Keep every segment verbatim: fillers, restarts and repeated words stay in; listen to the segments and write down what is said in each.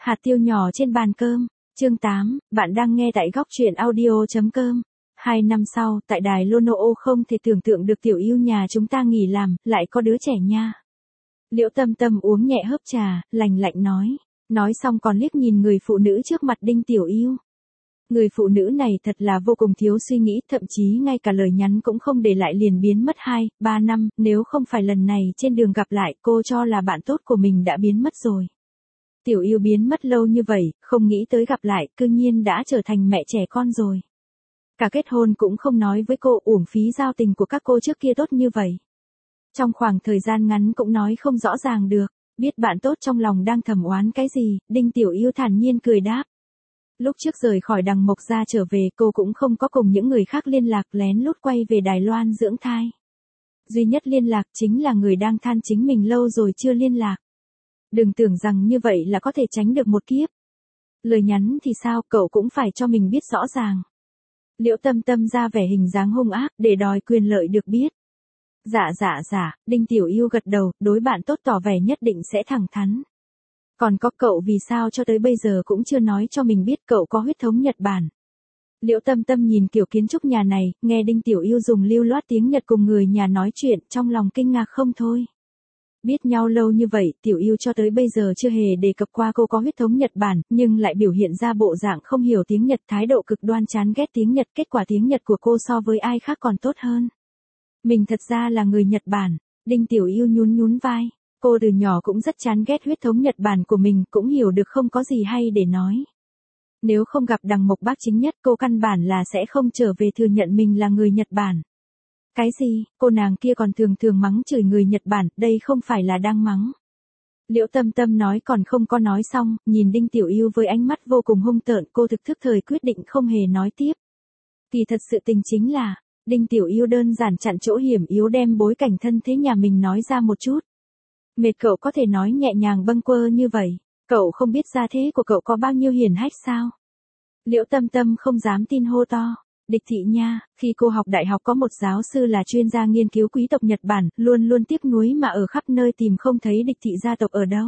Hạt tiêu nhỏ trên bàn cơm, chương tám, bạn đang nghe tại góc truyện audio.com. Hai năm sau, tại đài Lono không thể tưởng tượng được tiểu yêu nhà chúng ta nghỉ làm, lại có đứa trẻ nha. Liễu Tâm Tâm uống nhẹ hớp trà, lành lạnh nói. Nói xong còn liếc nhìn người phụ nữ trước mặt Đinh Tiểu Yêu. Người phụ nữ này thật là vô cùng thiếu suy nghĩ, thậm chí ngay cả lời nhắn cũng không để lại liền biến mất hai, ba năm, nếu không phải lần này trên đường gặp lại cô cho là bạn tốt của mình đã biến mất rồi. Tiểu Yêu biến mất lâu như vậy, không nghĩ tới gặp lại, cư nhiên đã trở thành mẹ trẻ con rồi. Cả kết hôn cũng không nói với cô, uổng phí giao tình của các cô trước kia tốt như vậy. Trong khoảng thời gian ngắn cũng nói không rõ ràng được, biết bạn tốt trong lòng đang thầm oán cái gì, Đinh Tiểu Yêu thản nhiên cười đáp. Lúc trước rời khỏi Đằng Mộc Gia trở về cô cũng không có cùng những người khác liên lạc, lén lút quay về Đài Loan dưỡng thai. Duy nhất liên lạc chính là người đang than chính mình lâu rồi chưa liên lạc. Đừng tưởng rằng như vậy là có thể tránh được một kiếp. Lời nhắn thì sao, cậu cũng phải cho mình biết rõ ràng. Liễu Tâm Tâm ra vẻ hình dáng hung ác để đòi quyền lợi được biết. Dạ dạ dạ, Đinh Tiểu Yêu gật đầu, đối bạn tốt tỏ vẻ nhất định sẽ thẳng thắn. Còn có cậu vì sao cho tới bây giờ cũng chưa nói cho mình biết cậu có huyết thống Nhật Bản. Liễu Tâm Tâm nhìn kiểu kiến trúc nhà này, nghe Đinh Tiểu Yêu dùng lưu loát tiếng Nhật cùng người nhà nói chuyện, trong lòng kinh ngạc không thôi. Biết nhau lâu như vậy, Tiểu Yêu cho tới bây giờ chưa hề đề cập qua cô có huyết thống Nhật Bản, nhưng lại biểu hiện ra bộ dạng không hiểu tiếng Nhật, thái độ cực đoan chán ghét tiếng Nhật, kết quả tiếng Nhật của cô so với ai khác còn tốt hơn. Mình thật ra là người Nhật Bản, Đinh Tiểu Yêu nhún nhún vai. Cô từ nhỏ cũng rất chán ghét huyết thống Nhật Bản của mình, cũng hiểu được không có gì hay để nói. Nếu không gặp Đằng Mộc Bác Chính Nhất cô căn bản là sẽ không trở về thừa nhận mình là người Nhật Bản. Cái gì, cô nàng kia còn thường thường mắng chửi người Nhật Bản, đây không phải là đang mắng. Liễu Tâm Tâm nói còn không có nói xong, nhìn Đinh Tiểu Yêu với ánh mắt vô cùng hung tợn, cô thực thức thời quyết định không hề nói tiếp. Kỳ thật sự tình chính là, Đinh Tiểu Yêu đơn giản chặn chỗ hiểm yếu đem bối cảnh thân thế nhà mình nói ra một chút. Mệt cậu có thể nói nhẹ nhàng bâng quơ như vậy, cậu không biết gia thế của cậu có bao nhiêu hiển hách sao? Liễu Tâm Tâm không dám tin hô to. Địch thị nha, khi cô học đại học có một giáo sư là chuyên gia nghiên cứu quý tộc Nhật Bản, luôn luôn tiếc nuối mà ở khắp nơi tìm không thấy địch thị gia tộc ở đâu.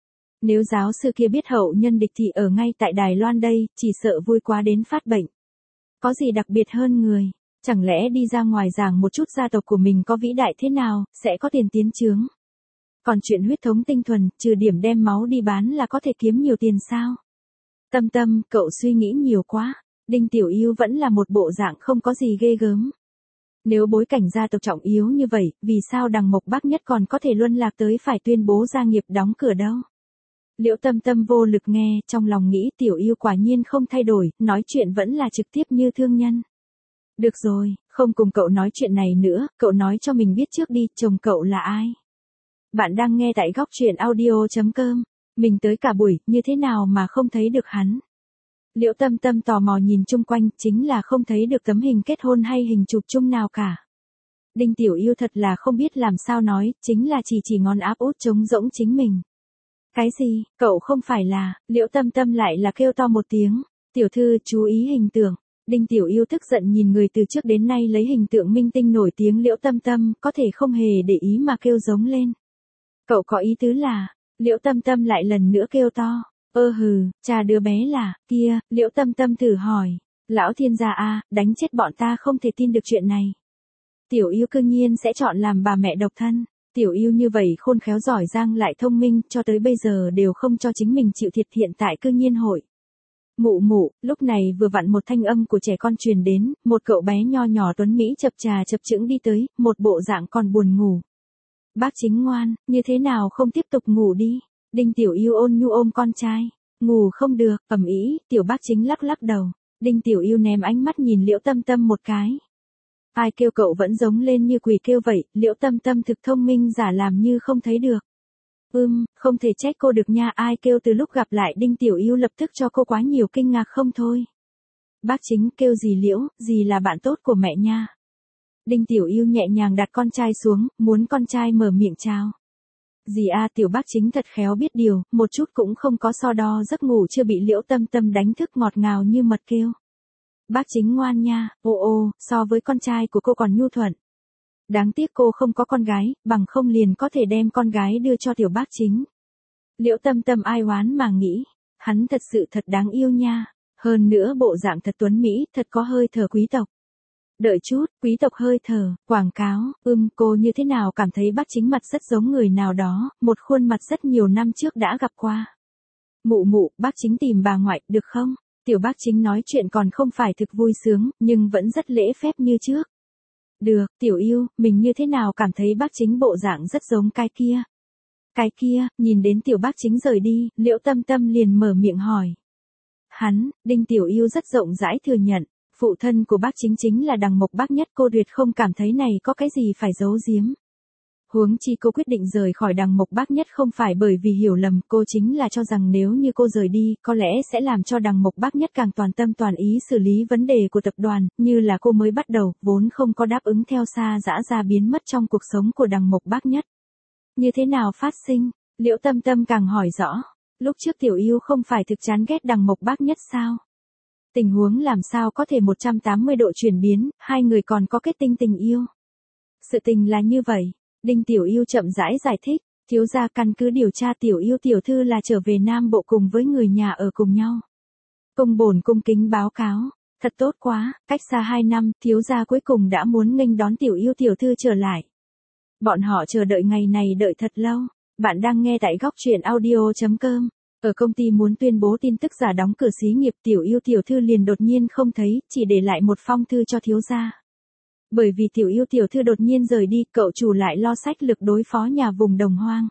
Nếu giáo sư kia biết hậu nhân địch thị ở ngay tại Đài Loan đây, chỉ sợ vui quá đến phát bệnh. Có gì đặc biệt hơn người, chẳng lẽ đi ra ngoài giảng một chút gia tộc của mình có vĩ đại thế nào, sẽ có tiền tiến chướng. Còn chuyện huyết thống tinh thuần, trừ điểm đem máu đi bán là có thể kiếm nhiều tiền sao? Tâm Tâm, cậu suy nghĩ nhiều quá. Đinh Tiểu Yêu vẫn là một bộ dạng không có gì ghê gớm. Nếu bối cảnh gia tộc trọng yếu như vậy, vì sao Đằng Mộc Bác Nhất còn có thể luân lạc tới phải tuyên bố gia nghiệp đóng cửa đâu? Liễu Tâm Tâm vô lực nghe, trong lòng nghĩ Tiểu Yêu quả nhiên không thay đổi, nói chuyện vẫn là trực tiếp như thương nhân. Được rồi, không cùng cậu nói chuyện này nữa, cậu nói cho mình biết trước đi, chồng cậu là ai? Bạn đang nghe tại góc truyện audio.com, mình tới cả buổi, như thế nào mà không thấy được hắn? Liễu Tâm Tâm tò mò nhìn chung quanh, chính là không thấy được tấm hình kết hôn hay hình chụp chung nào cả. Đinh Tiểu Yêu thật là không biết làm sao nói, chính là chỉ chỉ ngón áp út trống rỗng chính mình. Cái gì, cậu không phải là, Liễu Tâm Tâm lại là kêu to một tiếng, tiểu thư chú ý hình tượng. Đinh Tiểu Yêu tức giận nhìn người từ trước đến nay lấy hình tượng minh tinh nổi tiếng Liễu Tâm Tâm, có thể không hề để ý mà kêu giống lên. Cậu có ý tứ là, Liễu Tâm Tâm lại lần nữa kêu to. Ơ hừ, cha đứa bé là, kia, Liễu Tâm Tâm thử hỏi. Lão thiên gia a, đánh chết bọn ta không thể tin được chuyện này. Tiểu Yêu cương nhiên sẽ chọn làm bà mẹ độc thân. Tiểu Yêu như vậy khôn khéo giỏi giang lại thông minh, cho tới bây giờ đều không cho chính mình chịu thiệt, hiện tại cương nhiên hội. Mụ mụ, lúc này vừa vặn một thanh âm của trẻ con truyền đến, một cậu bé nho nhỏ tuấn Mỹ chập chà chập chững đi tới, một bộ dạng còn buồn ngủ. Bác Chính ngoan, như thế nào không tiếp tục ngủ đi? Đinh Tiểu Yêu ôn nhu ôm con trai. Ngủ không được, ầm ĩ, Tiểu Bác Chính lắc lắc đầu. Đinh Tiểu Yêu ném ánh mắt nhìn Liễu Tâm Tâm một cái. Ai kêu cậu vẫn giống lên như quỷ kêu vậy, Liễu Tâm Tâm thực thông minh giả làm như không thấy được. Ưm, không thể trách cô được nha, ai kêu từ lúc gặp lại Đinh Tiểu Yêu lập tức cho cô quá nhiều kinh ngạc không thôi. Bác Chính kêu gì Liễu, gì là bạn tốt của mẹ nha. Đinh Tiểu Yêu nhẹ nhàng đặt con trai xuống, muốn con trai mở miệng chào. Dì a, Tiểu Bác Chính thật khéo biết điều, một chút cũng không có so đo, giấc ngủ chưa bị Liễu Tâm Tâm đánh thức ngọt ngào như mật kêu. Bác Chính ngoan nha, ô ô, so với con trai của cô còn nhu thuận. Đáng tiếc cô không có con gái, bằng không liền có thể đem con gái đưa cho Tiểu Bác Chính. Liễu Tâm Tâm ai oán mà nghĩ. Hắn thật sự thật đáng yêu nha. Hơn nữa bộ dạng thật tuấn mỹ, thật có hơi thở quý tộc. Đợi chút, quý tộc hơi thở, quảng cáo, ưm, cô như thế nào cảm thấy bác Chính mặt rất giống người nào đó, một khuôn mặt rất nhiều năm trước đã gặp qua. Mụ mụ, bác Chính tìm bà ngoại, được không? Tiểu bác Chính nói chuyện còn không phải thực vui sướng, nhưng vẫn rất lễ phép như trước. Được, tiểu yêu, mình như thế nào cảm thấy bác Chính bộ dạng rất giống cái kia. Cái kia, nhìn đến tiểu bác Chính rời đi, Liễu Tâm Tâm liền mở miệng hỏi. Hắn, Đinh Tiểu Yêu rất rộng rãi thừa nhận, phụ thân của bác Chính chính là Đằng Mộc Bác Nhất, cô tuyệt không cảm thấy này có cái gì phải giấu giếm. Huống chi cô quyết định rời khỏi Đằng Mộc Bác Nhất không phải bởi vì hiểu lầm, cô chính là cho rằng nếu như cô rời đi, có lẽ sẽ làm cho Đằng Mộc Bác Nhất càng toàn tâm toàn ý xử lý vấn đề của tập đoàn, như là cô mới bắt đầu, vốn không có đáp ứng theo xa dã ra biến mất trong cuộc sống của Đằng Mộc Bác Nhất. Như thế nào phát sinh? Liễu Tâm Tâm càng hỏi rõ. Lúc trước Tiểu Yêu không phải thực chán ghét Đằng Mộc Bác Nhất sao? Tình huống làm sao có thể một trăm tám mươi độ chuyển biến, hai người còn có kết tinh tình yêu. Sự tình là như vậy, Đinh Tiểu Yêu chậm rãi giải thích, thiếu gia căn cứ điều tra Tiểu Yêu tiểu thư là trở về Nam Bộ cùng với người nhà ở cùng nhau. Cung bổn cung kính báo cáo, thật tốt quá, cách xa hai năm, thiếu gia cuối cùng đã muốn nghênh đón Tiểu Yêu tiểu thư trở lại. Bọn họ chờ đợi ngày này đợi thật lâu. Bạn đang nghe tại góc truyện audio chấm com. Ở công ty muốn tuyên bố tin tức giả đóng cửa xí nghiệp, Tiểu Yêu tiểu thư liền đột nhiên không thấy, chỉ để lại một phong thư cho thiếu gia. Bởi vì Tiểu Yêu tiểu thư đột nhiên rời đi, cậu chủ lại lo sách lực đối phó nhà vùng Đồng Hoang.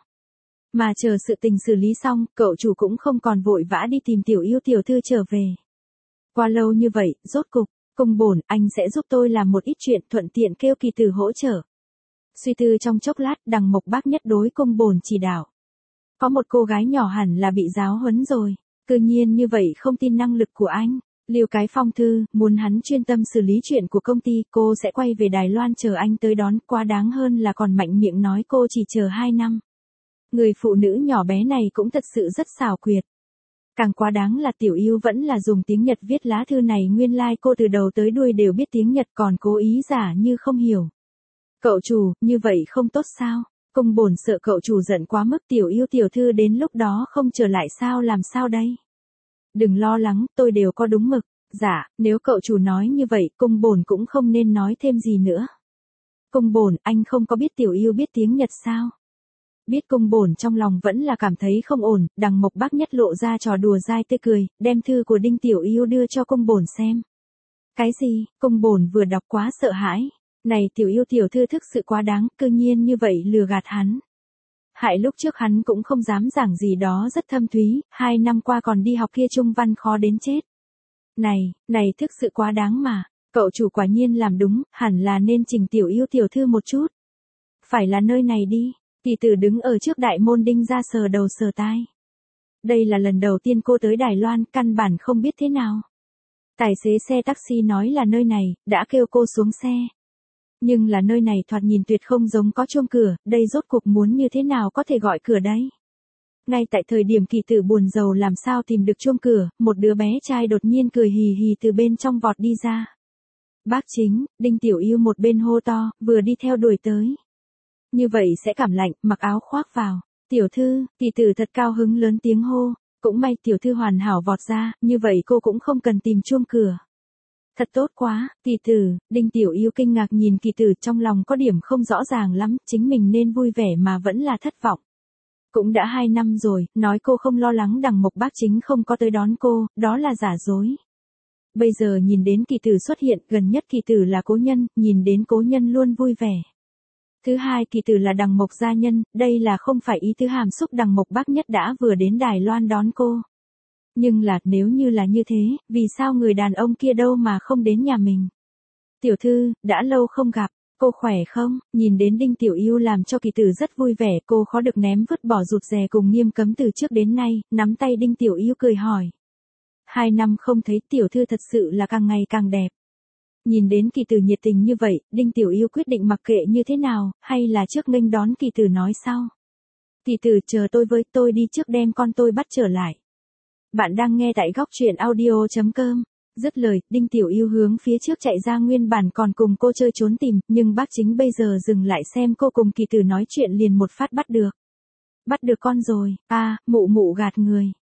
Mà chờ sự tình xử lý xong, cậu chủ cũng không còn vội vã đi tìm Tiểu Yêu tiểu thư trở về. Qua lâu như vậy, rốt cục, cung bổn, anh sẽ giúp tôi làm một ít chuyện, thuận tiện kêu Kỳ Tử hỗ trợ. Suy tư trong chốc lát, Đằng Mộc Bác Nhất đối cung bổn chỉ đạo. Có một cô gái nhỏ hẳn là bị giáo huấn rồi, tự nhiên như vậy không tin năng lực của anh. Lưu cái phong thư, muốn hắn chuyên tâm xử lý chuyện của công ty, cô sẽ quay về Đài Loan chờ anh tới đón, quá đáng hơn là còn mạnh miệng nói cô chỉ chờ hai năm. Người phụ nữ nhỏ bé này cũng thật sự rất xảo quyệt. Càng quá đáng là Tiểu Yêu vẫn là dùng tiếng Nhật viết lá thư này, nguyên lai like cô từ đầu tới đuôi đều biết tiếng Nhật còn cố ý giả như không hiểu. Cậu chủ, như vậy không tốt sao? Cung bổn sợ cậu chủ giận quá mức, Tiểu Yêu tiểu thư đến lúc đó không trở lại sao làm sao đây? Đừng lo lắng, tôi đều có đúng mực. Dạ, nếu cậu chủ nói như vậy, cung bổn cũng không nên nói thêm gì nữa. Cung bổn, anh không có biết Tiểu Yêu biết tiếng Nhật sao? Biết. Cung bổn trong lòng vẫn là cảm thấy không ổn, Đằng Mộc Bác Nhất lộ ra trò đùa dai tươi cười, đem thư của Đinh Tiểu Yêu đưa cho cung bổn xem. Cái gì? Cung bổn vừa đọc quá sợ hãi. Này Tiểu Yêu tiểu thư thực sự quá đáng, cư nhiên như vậy lừa gạt hắn. Hại lúc trước hắn cũng không dám giảng gì đó rất thâm thúy, hai năm qua còn đi học kia trung văn khó đến chết. Này, này thực sự quá đáng mà, cậu chủ quả nhiên làm đúng, hẳn là nên trình Tiểu Yêu tiểu thư một chút. Phải là nơi này đi, Kỳ Tử đứng ở trước đại môn Đinh ra sờ đầu sờ tai. Đây là lần đầu tiên cô tới Đài Loan, căn bản không biết thế nào. Tài xế xe taxi nói là nơi này, đã kêu cô xuống xe. Nhưng là nơi này thoạt nhìn tuyệt không giống có chuông cửa, đây rốt cuộc muốn như thế nào có thể gọi cửa đấy. Ngay tại thời điểm Kỳ Tử buồn rầu làm sao tìm được chuông cửa, một đứa bé trai đột nhiên cười hì hì từ bên trong vọt đi ra. Bác Chính, Đinh Tiểu Yêu một bên hô to, vừa đi theo đuổi tới. Như vậy sẽ cảm lạnh, mặc áo khoác vào. Tiểu thư, Kỳ Tử thật cao hứng lớn tiếng hô, cũng may tiểu thư hoàn hảo vọt ra, như vậy cô cũng không cần tìm chuông cửa. Thật tốt quá, Kỳ Tử, Đinh Tiểu Yêu kinh ngạc nhìn Kỳ Tử, trong lòng có điểm không rõ ràng lắm, chính mình nên vui vẻ mà vẫn là thất vọng. Cũng đã hai năm rồi, nói cô không lo lắng Đằng Mộc Bác Chính không có tới đón cô, đó là giả dối. Bây giờ nhìn đến Kỳ Tử xuất hiện, gần nhất Kỳ Tử là cố nhân, nhìn đến cố nhân luôn vui vẻ. Thứ hai, Kỳ Tử là Đằng Mộc gia nhân, đây là không phải ý tứ hàm xúc Đằng Mộc Bác Nhất đã vừa đến Đài Loan đón cô. Nhưng là, nếu như là như thế, vì sao người đàn ông kia đâu mà không đến nhà mình? Tiểu thư, đã lâu không gặp, cô khỏe không? Nhìn đến Đinh Tiểu Yêu làm cho Kỳ Tử rất vui vẻ, cô khó được ném vứt bỏ rụt rè cùng nghiêm cấm từ trước đến nay, nắm tay Đinh Tiểu Yêu cười hỏi. Hai năm không thấy tiểu thư thật sự là càng ngày càng đẹp. Nhìn đến Kỳ Tử nhiệt tình như vậy, Đinh Tiểu Yêu quyết định mặc kệ như thế nào, hay là trước nghênh đón Kỳ Tử nói sau. Kỳ Tử chờ tôi với, tôi đi trước đem con tôi bắt trở lại. Bạn đang nghe tại góc truyện audio chấm com. Dứt lời, Đinh Tiểu Yêu hướng phía trước chạy ra, nguyên bản còn cùng cô chơi trốn tìm, nhưng bác Chính bây giờ dừng lại xem cô cùng Kỳ Tử nói chuyện liền một phát bắt được. Bắt được con rồi, a, à, mụ mụ gạt người.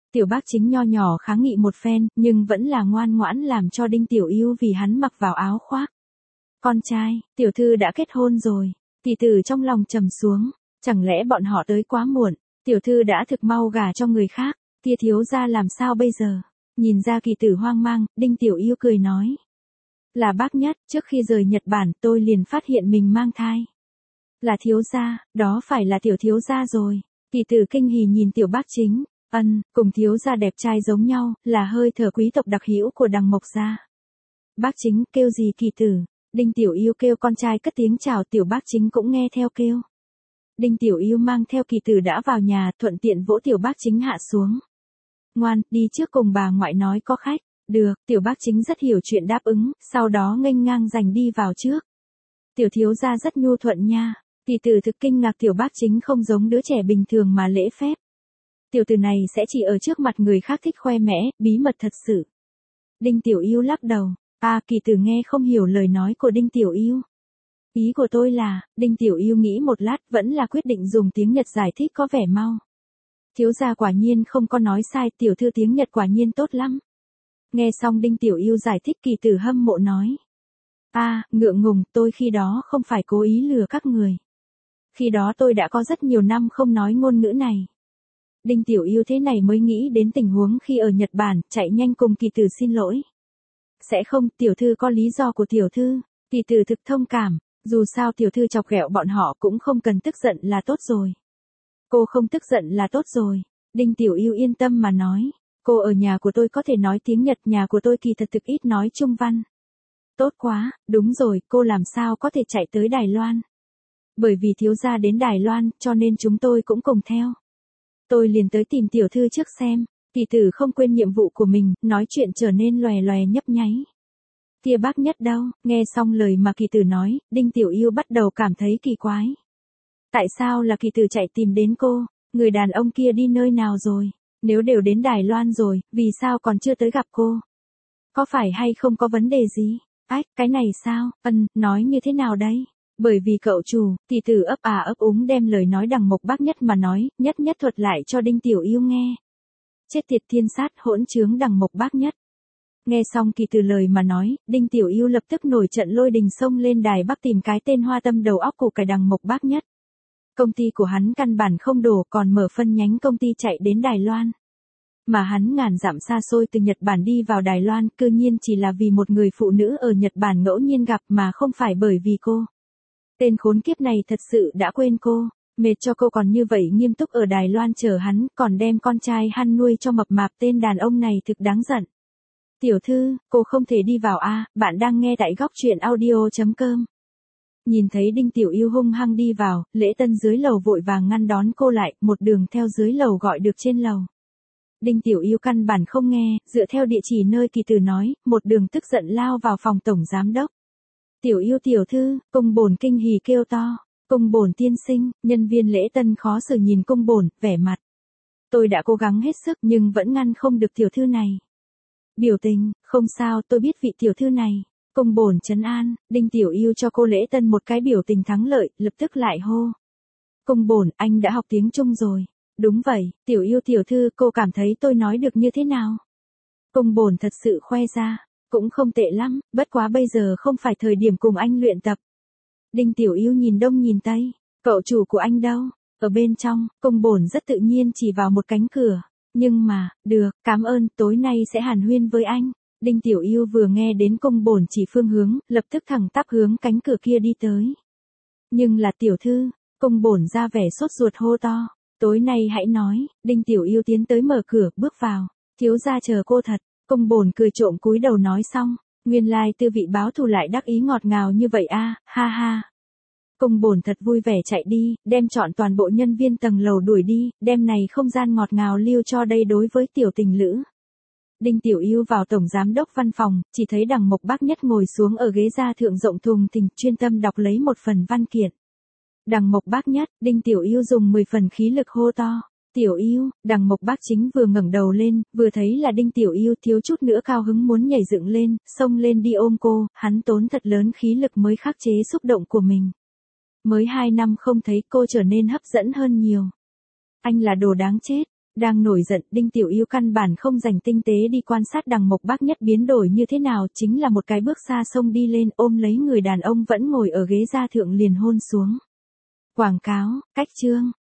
Tiểu Bác Chính nho nhỏ kháng nghị một phen, nhưng vẫn là ngoan ngoãn làm cho Đinh Tiểu Yêu vì hắn mặc vào áo khoác. Con trai, tiểu thư đã kết hôn rồi. Tỷ tử trong lòng trầm xuống, chẳng lẽ bọn họ tới quá muộn, tiểu thư đã thực mau gả cho người khác, tia thiếu gia làm sao bây giờ? Nhìn ra Kỳ Tử hoang mang, Đinh Tiểu Yêu cười nói. Là Bác Nhất, trước khi rời Nhật Bản tôi liền phát hiện mình mang thai. Là thiếu gia, đó phải là tiểu thiếu gia rồi. Kỳ Tử kinh hỉ nhìn Tiểu Bác Chính, ân, cùng thiếu gia đẹp trai giống nhau, là hơi thở quý tộc đặc hữu của Đằng Mộc gia. Bác Chính kêu gì Kỳ Tử? Đinh Tiểu Yêu kêu con trai cất tiếng chào, Tiểu Bác Chính cũng nghe theo kêu. Đinh Tiểu Yêu mang theo Kỳ Tử đã vào nhà, thuận tiện vỗ Tiểu Bác Chính hạ xuống. Ngoan, đi trước cùng bà ngoại nói có khách. Được, Tiểu Bác Chính rất hiểu chuyện đáp ứng, sau đó nghênh ngang giành đi vào trước. Tiểu thiếu gia rất nhu thuận nha. Kỳ Tử thực kinh ngạc Tiểu Bác Chính không giống đứa trẻ bình thường mà lễ phép. Tiểu tử này sẽ chỉ ở trước mặt người khác thích khoe mẽ, bí mật thật sự. Đinh Tiểu Yêu lắc đầu. À, Kỳ Tử nghe không hiểu lời nói của Đinh Tiểu Yêu. Ý của tôi là, Đinh Tiểu Yêu nghĩ một lát vẫn là quyết định dùng tiếng Nhật giải thích có vẻ mau. Thiếu gia quả nhiên không có nói sai, tiểu thư tiếng Nhật quả nhiên tốt lắm. Nghe xong Đinh Tiểu Yêu giải thích, Kỳ Tử hâm mộ nói. À, ngượng ngùng, tôi khi đó không phải cố ý lừa các người. Khi đó tôi đã có rất nhiều năm không nói ngôn ngữ này. Đinh Tiểu Yêu thế này mới nghĩ đến tình huống khi ở Nhật Bản, chạy nhanh cùng Kỳ Tử xin lỗi. Sẽ không, tiểu thư có lý do của tiểu thư. Kỳ Tử thực thông cảm, dù sao tiểu thư chọc ghẹo bọn họ cũng không cần tức giận là tốt rồi. Cô không tức giận là tốt rồi. Đinh Tiểu Yêu yên tâm mà nói. Cô ở nhà của tôi có thể nói tiếng Nhật, nhà của tôi kỳ thật thực ít nói Trung văn. Tốt quá, đúng rồi, cô làm sao có thể chạy tới Đài Loan? Bởi vì thiếu gia đến Đài Loan, cho nên chúng tôi cũng cùng theo. Tôi liền tới tìm tiểu thư trước xem. Kỳ Tử không quên nhiệm vụ của mình, nói chuyện trở nên lòe lòe nhấp nháy. Tia Bác Nhất đâu? Nghe xong lời mà Kỳ Tử nói, Đinh Tiểu Yêu bắt đầu cảm thấy kỳ quái. Tại sao là Kỳ Tử chạy tìm đến cô? Người đàn ông kia đi nơi nào rồi? Nếu đều đến Đài Loan rồi, vì sao còn chưa tới gặp cô? Có phải hay không có vấn đề gì? Ách, cái này sao? Ân, nói như thế nào đấy? Bởi vì cậu chủ, Kỳ Tử ấp à ấp úng đem lời nói Đằng Mộc Bác Nhất mà nói, nhất nhất thuật lại cho Đinh Tiểu Yêu nghe. Chết tiệt thiên sát hỗn trướng Đằng Mộc Bác Nhất. Nghe xong Kỳ Tử lời mà nói, Đinh Tiểu Yêu lập tức nổi trận lôi đình xông lên Đài Bắc tìm cái tên hoa tâm đầu óc của cái Đằng Mộc Bác Nhất. Công ty của hắn căn bản không đổ, còn mở phân nhánh công ty chạy đến Đài Loan. Mà hắn ngàn dặm xa xôi từ Nhật Bản đi vào Đài Loan, cư nhiên chỉ là vì một người phụ nữ ở Nhật Bản ngẫu nhiên gặp mà không phải bởi vì cô. Tên khốn kiếp này thật sự đã quên cô, mệt cho cô còn như vậy nghiêm túc ở Đài Loan chờ hắn, còn đem con trai hắn nuôi cho mập mạp, tên đàn ông này thực đáng giận. Tiểu thư, cô không thể đi vào a, bạn đang nghe tại góc truyện audio chấm com. Nhìn thấy Đinh Tiểu Yêu hung hăng đi vào, Lễ Tân dưới lầu vội vàng ngăn đón cô lại, một đường theo dưới lầu gọi được trên lầu. Đinh Tiểu Yêu căn bản không nghe, dựa theo địa chỉ nơi Kỳ Tử nói, một đường tức giận lao vào phòng tổng giám đốc. Tiểu Yêu tiểu thư, cung bổn kinh hỉ kêu to, cung bổn tiên sinh, nhân viên Lễ Tân khó xử nhìn cung bổn, vẻ mặt. Tôi đã cố gắng hết sức nhưng vẫn ngăn không được tiểu thư này. Biểu tình, không sao, tôi biết vị tiểu thư này. Cung bổn trấn an, Đinh Tiểu Yêu cho cô Lễ Tân một cái biểu tình thắng lợi, lập tức lại hô. Cung bổn, anh đã học tiếng Trung rồi. Đúng vậy, Tiểu Yêu tiểu thư, cô cảm thấy tôi nói được như thế nào? Cung bổn thật sự khoe ra, cũng không tệ lắm, bất quá bây giờ không phải thời điểm cùng anh luyện tập. Đinh Tiểu Yêu nhìn đông nhìn tây, cậu chủ của anh đâu? Ở bên trong, cung bổn rất tự nhiên chỉ vào một cánh cửa. Nhưng mà, được, cảm ơn, tối nay sẽ hàn huyên với anh. Đinh Tiểu Yêu vừa nghe đến cung bổn chỉ phương hướng, lập tức thẳng tắp hướng cánh cửa kia đi tới. Nhưng là tiểu thư, cung bổn ra vẻ sốt ruột hô to. Tối nay hãy nói, Đinh Tiểu Yêu tiến tới mở cửa, bước vào. Thiếu gia chờ cô thật, cung bổn cười trộm cúi đầu nói xong. Nguyên lai tư vị báo thù lại đắc ý ngọt ngào như vậy a, ha ha. Cung bổn thật vui vẻ chạy đi, đem chọn toàn bộ nhân viên tầng lầu đuổi đi, đem này không gian ngọt ngào lưu cho đây đối với tiểu tình lữ. Đinh Tiểu Yêu vào tổng giám đốc văn phòng, chỉ thấy Đằng Mộc Bác Nhất ngồi xuống ở ghế da thượng rộng thùng thình, chuyên tâm đọc lấy một phần văn kiện. Đằng Mộc Bác Nhất, Đinh Tiểu Yêu dùng mười phần khí lực hô to. Tiểu Yêu, Đằng Mộc Bác Chính vừa ngẩng đầu lên, vừa thấy là Đinh Tiểu Yêu, thiếu chút nữa cao hứng muốn nhảy dựng lên, xông lên đi ôm cô, hắn tốn thật lớn khí lực mới khắc chế xúc động của mình. Mới hai năm không thấy cô trở nên hấp dẫn hơn nhiều. Anh là đồ đáng chết. Đang nổi giận, Đinh Tiểu Yêu căn bản không dành tinh tế đi quan sát Đằng Mộc Bác Nhất biến đổi như thế nào, chính là một cái bước xa sông đi lên ôm lấy người đàn ông vẫn ngồi ở ghế gia thượng liền hôn xuống. Quảng cáo, cách chương.